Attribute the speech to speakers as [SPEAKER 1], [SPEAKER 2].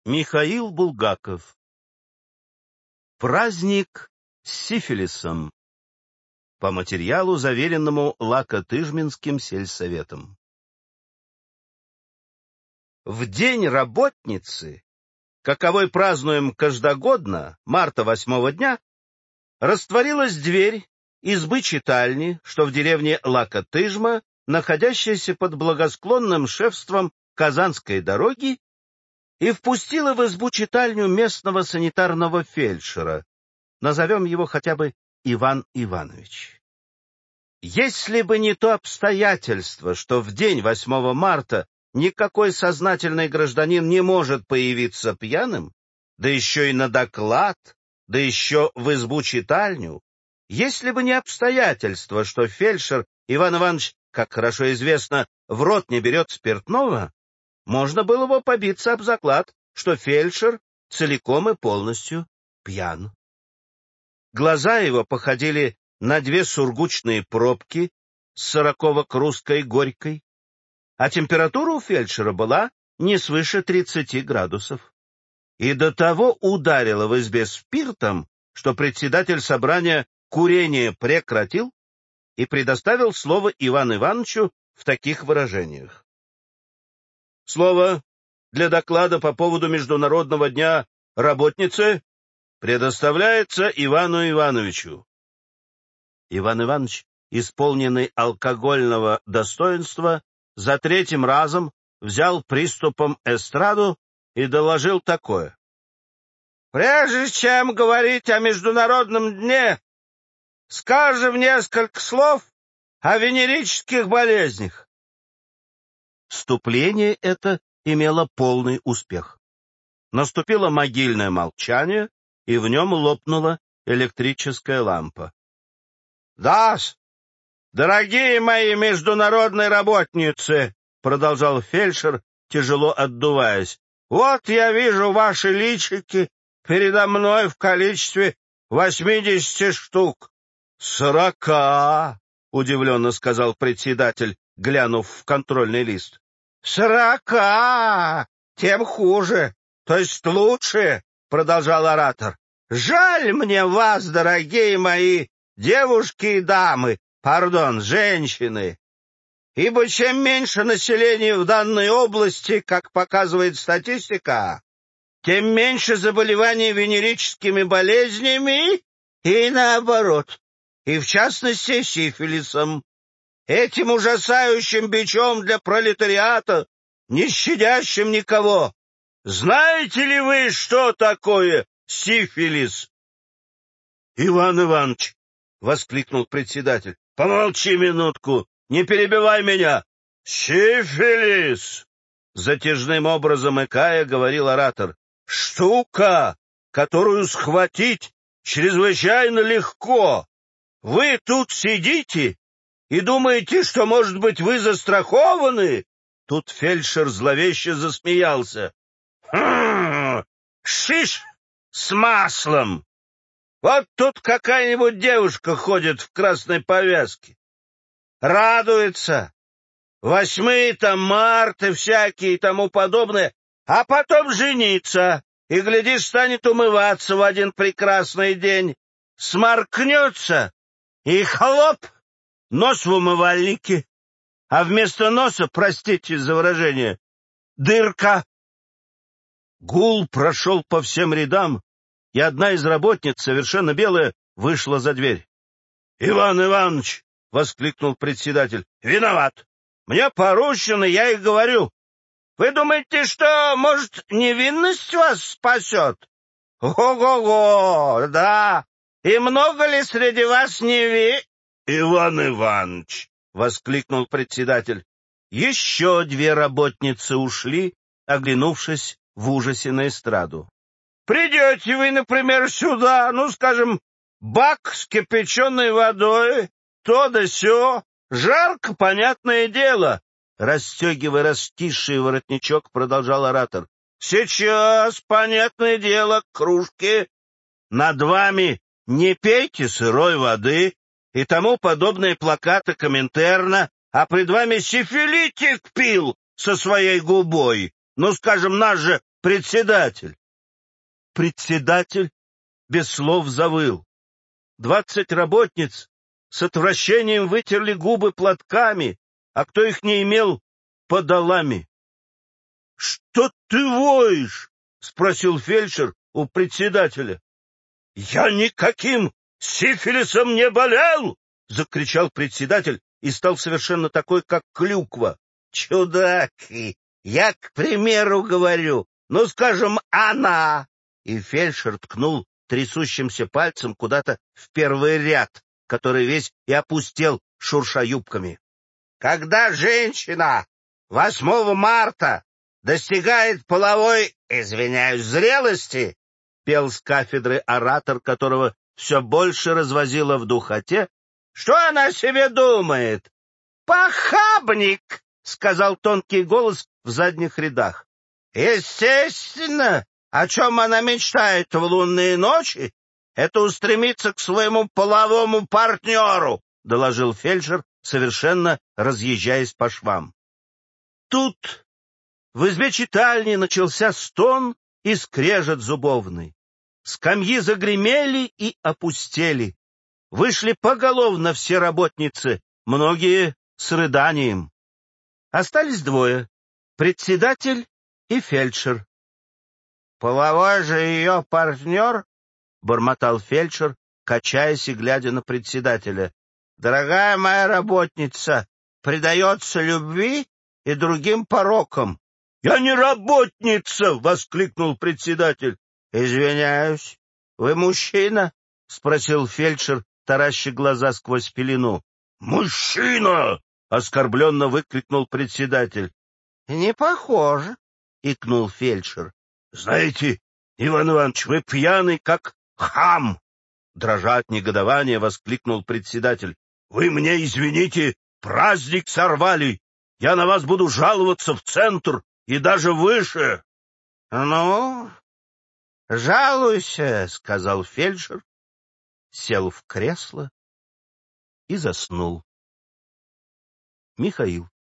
[SPEAKER 1] Михаил Булгаков. Праздник с сифилисом. По материалу, заверенному Лакотыжминским сельсоветом. В день работницы, каковой празднуем каждогодно, марта 8-го дня, растворилась дверь избы-читальни, что в деревне Лакотыжма, находящейся под благосклонным шефством Казанской дороги, и впустила в избу-читальню местного санитарного фельдшера. Назовем его хотя бы Иван Иванович. Если бы не то обстоятельство, что в день 8 марта никакой сознательный гражданин не может появиться пьяным, да еще и на доклад, да еще в избу-читальню, если бы не обстоятельство, что фельдшер Иван Иванович, как хорошо известно, в рот не берет спиртного, можно было бы побиться об заклад, что фельдшер целиком и полностью пьян. Глаза его походили на 2 сургучные пробки с 40-ок русской горькой, а температура у фельдшера была не свыше 30 градусов. И до того ударило в избе спиртом, что председатель собрания курение прекратил и предоставил слово Ивану Ивановичу в таких выражениях. Слово для доклада по поводу Международного дня работницы предоставляется Ивану Ивановичу. Иван Иванович, исполненный алкогольного достоинства, за 3-м разом взял приступом эстраду и доложил такое. «Прежде чем говорить о Международном дне, скажем несколько слов о венерических болезнях». Вступление это имело полный успех. Наступило могильное молчание, и в нем лопнула электрическая лампа. «Да-с, дорогие мои международные работницы», — продолжал фельдшер, тяжело отдуваясь, — «вот я вижу ваши личики передо мной в количестве 80 штук». 40, — удивленно сказал председатель, глянув в контрольный лист. 40, тем хуже, то есть лучше, — продолжал оратор. Жаль мне вас, дорогие мои девушки и дамы, женщины, ибо чем меньше населения в данной области, как показывает статистика, тем меньше заболеваний венерическими болезнями и наоборот, и в частности сифилисом. Этим ужасающим бичом для пролетариата, не щадящим никого. Знаете ли вы, что такое сифилис? — Иван Иванович, — воскликнул председатель, — помолчи минутку, не перебивай меня. — Сифилис, — затяжным образом икая говорил оратор, — штука, которую схватить чрезвычайно легко. Вы тут сидите и думаете, что, может быть, вы застрахованы? Тут фельдшер зловеще засмеялся. Шиш с маслом! Вот тут какая-нибудь девушка ходит в красной повязке. Радуется. 8 марта всякие и тому подобное, а потом жениться. И, глядишь, станет умываться в один прекрасный день. Сморкнется и хлоп! Нос в умывальнике, а вместо носа, простите за выражение, дырка. Гул прошел по всем рядам, и одна из работниц, совершенно белая, вышла за дверь. — Иван Иванович! — воскликнул председатель. — Виноват! Мне поручено, я и говорю. Вы думаете, что, может, невинность вас спасет? Ого-го, да! И много ли среди вас Иван Иванович! — воскликнул председатель. Еще 2 работницы ушли, оглянувшись в ужасе на эстраду. — Придете вы, например, сюда, скажем, бак с кипяченой водой, то да сё. Жарко, понятное дело. Расстегивая растиший воротничок, продолжал оратор. — Сейчас, понятное дело, к кружке. Над вами не пейте сырой воды и тому подобные плакаты Коминтерна, а пред вами сифилитик пил со своей губой. Скажем, наш же председатель. Председатель без слов завыл. 20 работниц с отвращением вытерли губы платками, а кто их не имел — подолами. — Что ты воешь? — спросил фельдшер у председателя. — Я никаким сифилисом не болел! — закричал председатель и стал совершенно такой, как клюква. — Чудак! Я, к примеру, говорю, ну, скажем, она! И фельдшер ткнул трясущимся пальцем куда-то в первый ряд, который весь и опустел, шурша юбками. Когда женщина 8 марта достигает половой, извиняюсь, зрелости, пел с кафедры оратор, которого все больше развозило в духоте, что она себе думает? «Похабник!» — сказал тонкий голос в задних рядах. «Естественно, о чем она мечтает в лунные ночи, это устремиться к своему половому партнеру», — доложил фельдшер, совершенно разъезжаясь по швам. Тут в избе читальни начался стон и скрежет зубовный. Скамьи загремели и опустели. Вышли поголовно все работницы, многие с рыданием. Остались двое — председатель и фельдшер. — Половой же ее партнер, — бормотал фельдшер, качаясь и глядя на председателя. — Дорогая моя работница, предается любви и другим порокам. — Я не работница! — воскликнул председатель. — Извиняюсь. Вы мужчина? — спросил фельдшер, тараща глаза сквозь пелену. — Мужчина! — оскорбленно выкрикнул председатель. — Не похоже, — икнул фельдшер. — Знаете, Иван Иванович, вы пьяный, как хам! Дрожа от негодования, воскликнул председатель. — Вы мне, извините, праздник сорвали! Я на вас буду жаловаться в центр и даже выше! — Ну, жалуйся, — сказал фельдшер, сел в кресло и заснул. Михаил.